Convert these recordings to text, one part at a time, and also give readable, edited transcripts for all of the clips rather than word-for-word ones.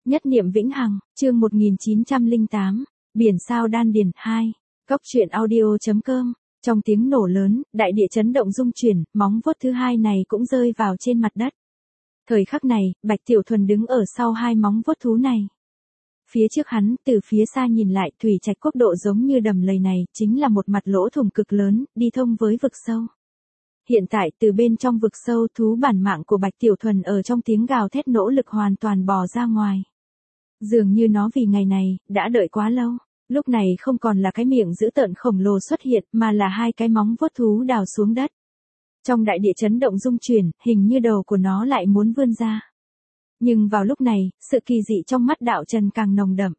Nhất niệm vĩnh hằng, chương 1908, Biển sao đan điền 2, Cóc truyện audio.com. Trong tiếng nổ lớn, đại địa chấn động rung chuyển, móng vuốt thứ hai này cũng rơi vào trên mặt đất. Thời khắc này, Bạch Tiểu Thuần đứng ở sau hai móng vuốt thú này. Phía trước hắn, từ phía xa nhìn lại, thủy trạch quốc độ giống như đầm lầy này, chính là một mặt lỗ thủng cực lớn, đi thông với vực sâu. Hiện tại, từ bên trong vực sâu, thú bản mạng của Bạch Tiểu Thuần ở trong tiếng gào thét nỗ lực hoàn toàn bò ra ngoài. Dường như nó vì ngày này, đã đợi quá lâu. Lúc này không còn là cái miệng dữ tợn khổng lồ xuất hiện, mà là hai cái móng vuốt thú đào xuống đất. Trong đại địa chấn động rung chuyển, hình như đầu của nó lại muốn vươn ra. Nhưng vào lúc này, sự kỳ dị trong mắt Đạo Trần càng nồng đậm.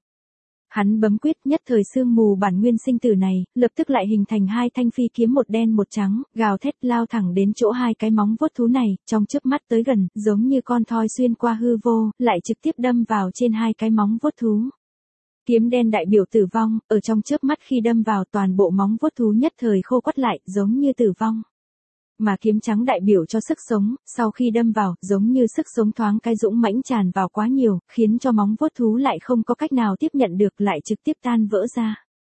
Hắn bấm quyết, nhất thời sương mù bản nguyên sinh tử này, lập tức lại hình thành hai thanh phi kiếm một đen một trắng, gào thét lao thẳng đến chỗ hai cái móng vuốt thú này, trong chớp mắt tới gần, giống như con thoi xuyên qua hư vô, lại trực tiếp đâm vào trên hai cái móng vuốt thú. Kiếm đen đại biểu tử vong, ở trong chớp mắt khi đâm vào toàn bộ móng vuốt thú nhất thời khô quắt lại, giống như tử vong. Mà kiếm trắng đại biểu cho sức sống, sau khi đâm vào, giống như sức sống thoáng cái dũng mãnh tràn vào quá nhiều, khiến cho móng vuốt thú lại không có cách nào tiếp nhận được, lại trực tiếp tan vỡ ra.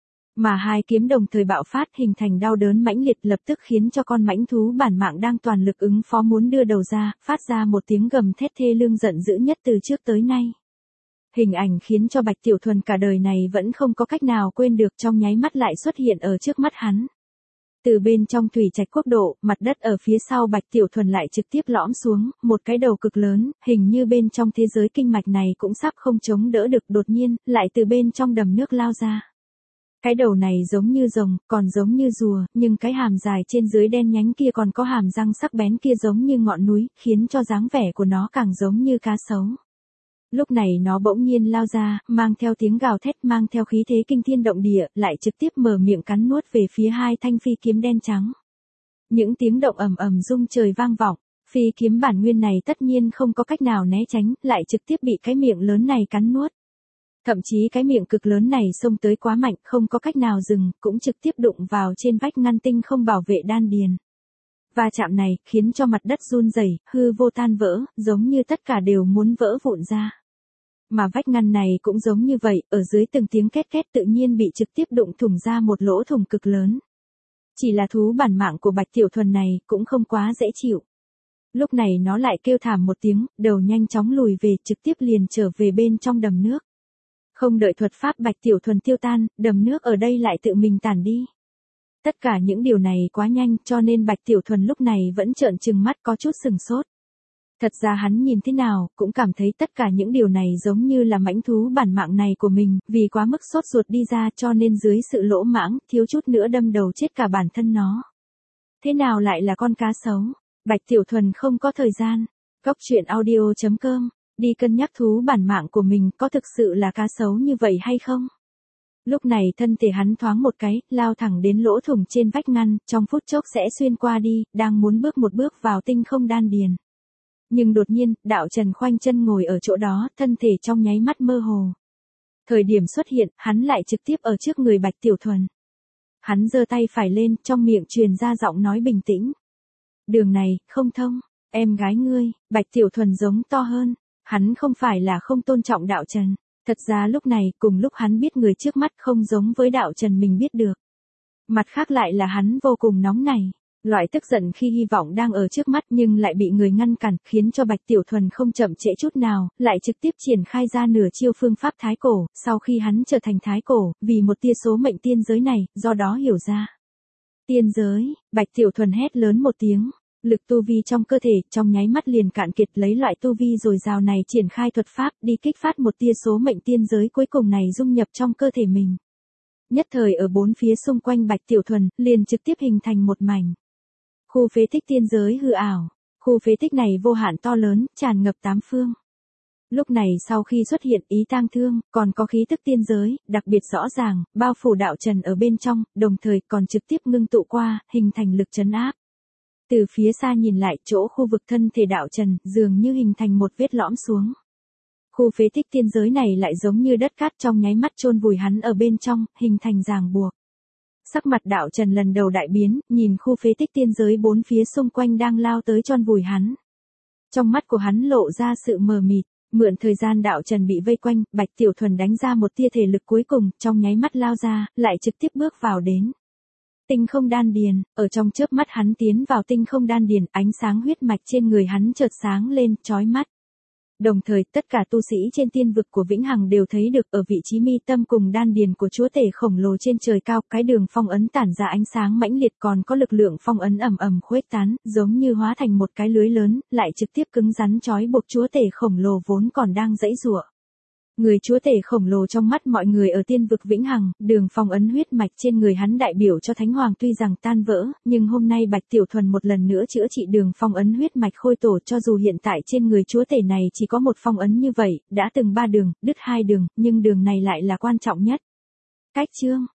Mà hai kiếm đồng thời bạo phát hình thành đau đớn mãnh liệt, lập tức khiến cho con mãnh thú bản mạng đang toàn lực ứng phó muốn đưa đầu ra, phát ra một tiếng gầm thét thê lương giận dữ nhất từ trước tới nay. Hình ảnh khiến cho Bạch Tiểu Thuần cả đời này vẫn không có cách nào quên được, trong nháy mắt lại xuất hiện ở trước mắt hắn. Từ bên trong thủy trạch quốc độ, mặt đất ở phía sau Bạch Tiểu Thuần lại trực tiếp lõm xuống, một cái đầu cực lớn, hình như bên trong thế giới kinh mạch này cũng sắp không chống đỡ được, đột nhiên, lại từ bên trong đầm nước lao ra. Cái đầu này giống như rồng, còn giống như rùa, nhưng cái hàm dài trên dưới đen nhánh kia còn có hàm răng sắc bén kia giống như ngọn núi, khiến cho dáng vẻ của nó càng giống như cá sấu. Lúc này nó bỗng nhiên lao ra, mang theo tiếng gào thét, mang theo khí thế kinh thiên động địa, lại trực tiếp mở miệng cắn nuốt về phía hai thanh phi kiếm đen trắng. Những tiếng động ầm ầm rung trời vang vọng, phi kiếm bản nguyên này tất nhiên không có cách nào né tránh, lại trực tiếp bị cái miệng lớn này cắn nuốt. Thậm chí cái miệng cực lớn này xông tới quá mạnh, không có cách nào dừng, cũng trực tiếp đụng vào trên vách ngăn tinh không bảo vệ đan điền. Va chạm này, khiến cho mặt đất run rẩy, hư vô tan vỡ, giống như tất cả đều muốn vỡ vụn ra. Mà vách ngăn này cũng giống như vậy, ở dưới từng tiếng két két tự nhiên bị trực tiếp đụng thủng ra một lỗ thủng cực lớn. Chỉ là thú bản mạng của Bạch Tiểu Thuần này cũng không quá dễ chịu. Lúc này nó lại kêu thảm một tiếng, đầu nhanh chóng lùi về, trực tiếp liền trở về bên trong đầm nước. Không đợi thuật pháp Bạch Tiểu Thuần tiêu tan, đầm nước ở đây lại tự mình tản đi. Tất cả những điều này quá nhanh, cho nên Bạch Tiểu Thuần lúc này vẫn trợn trừng mắt có chút sừng sốt. Thật ra hắn nhìn thế nào, cũng cảm thấy tất cả những điều này giống như là mãnh thú bản mạng này của mình, vì quá mức sốt ruột đi ra cho nên dưới sự lỗ mãng, thiếu chút nữa đâm đầu chết cả bản thân nó. Thế nào lại là con cá sấu? Bạch Tiểu Thuần không có thời gian. Cóc truyện audio.com, đi cân nhắc thú bản mạng của mình có thực sự là cá sấu như vậy hay không? Lúc này thân thể hắn thoáng một cái, lao thẳng đến lỗ thủng trên vách ngăn, trong phút chốc sẽ xuyên qua đi, đang muốn bước một bước vào tinh không đan điền. Nhưng đột nhiên, Đạo Trần khoanh chân ngồi ở chỗ đó, thân thể trong nháy mắt mơ hồ. Thời điểm xuất hiện, hắn lại trực tiếp ở trước người Bạch Tiểu Thuần. Hắn giơ tay phải lên, trong miệng truyền ra giọng nói bình tĩnh. Đường này, không thông, em gái ngươi. Bạch Tiểu Thuần giống to hơn. Hắn không phải là không tôn trọng Đạo Trần. Thật ra lúc này, cùng lúc hắn biết người trước mắt không giống với Đạo Trần mình biết được. Mặt khác lại là hắn vô cùng nóng nảy. Loại tức giận khi hy vọng đang ở trước mắt nhưng lại bị người ngăn cản, khiến cho Bạch Tiểu Thuần không chậm trễ chút nào, lại trực tiếp triển khai ra nửa chiêu phương pháp thái cổ, sau khi hắn trở thành thái cổ, vì một tia số mệnh tiên giới này, do đó hiểu ra. Tiên giới, Bạch Tiểu Thuần hét lớn một tiếng, lực tu vi trong cơ thể, trong nháy mắt liền cạn kiệt, lấy loại tu vi dồi dào này triển khai thuật pháp, đi kích phát một tia số mệnh tiên giới cuối cùng này dung nhập trong cơ thể mình. Nhất thời ở bốn phía xung quanh Bạch Tiểu Thuần, liền trực tiếp hình thành một mảnh. Khu phế tích tiên giới hư ảo. Khu phế tích này vô hạn to lớn, tràn ngập tám phương. Lúc này sau khi xuất hiện ý tang thương, còn có khí tức tiên giới, đặc biệt rõ ràng, bao phủ Đạo Trần ở bên trong, đồng thời còn trực tiếp ngưng tụ qua, hình thành lực trấn áp. Từ phía xa nhìn lại, chỗ khu vực thân thể Đạo Trần, dường như hình thành một vết lõm xuống. Khu phế tích tiên giới này lại giống như đất cát trong nháy mắt chôn vùi hắn ở bên trong, hình thành ràng buộc. Sắc mặt Đạo Trần lần đầu đại biến, nhìn khu phế tích tiên giới bốn phía xung quanh đang lao tới chôn vùi hắn. Trong mắt của hắn lộ ra sự mờ mịt, Mượn thời gian đạo trần bị vây quanh, Bạch Tiểu Thuần đánh ra một tia thể lực cuối cùng, trong nháy mắt lao ra, lại trực tiếp bước vào đến tinh không đan điền, ở trong chớp mắt hắn tiến vào tinh không đan điền, ánh sáng huyết mạch trên người hắn chợt sáng lên, chói mắt. Đồng thời, tất cả tu sĩ trên tiên vực của Vĩnh Hằng đều thấy được ở vị trí mi tâm cùng đan điền của chúa tể khổng lồ trên trời cao, cái đường phong ấn tản ra ánh sáng mãnh liệt, còn có lực lượng phong ấn ầm ầm khuếch tán, giống như hóa thành một cái lưới lớn, lại trực tiếp cứng rắn trói buộc chúa tể khổng lồ vốn còn đang giãy giụa. Người chúa tể khổng lồ trong mắt mọi người ở tiên vực Vĩnh Hằng, đường phong ấn huyết mạch trên người hắn đại biểu cho Thánh Hoàng tuy rằng tan vỡ, nhưng hôm nay Bạch Tiểu Thuần một lần nữa chữa trị đường phong ấn huyết mạch khôi tổ, cho dù hiện tại trên người chúa tể này chỉ có một phong ấn như vậy, đã từng 3 đường, đứt 2 đường, nhưng đường này lại là quan trọng nhất. Cách chương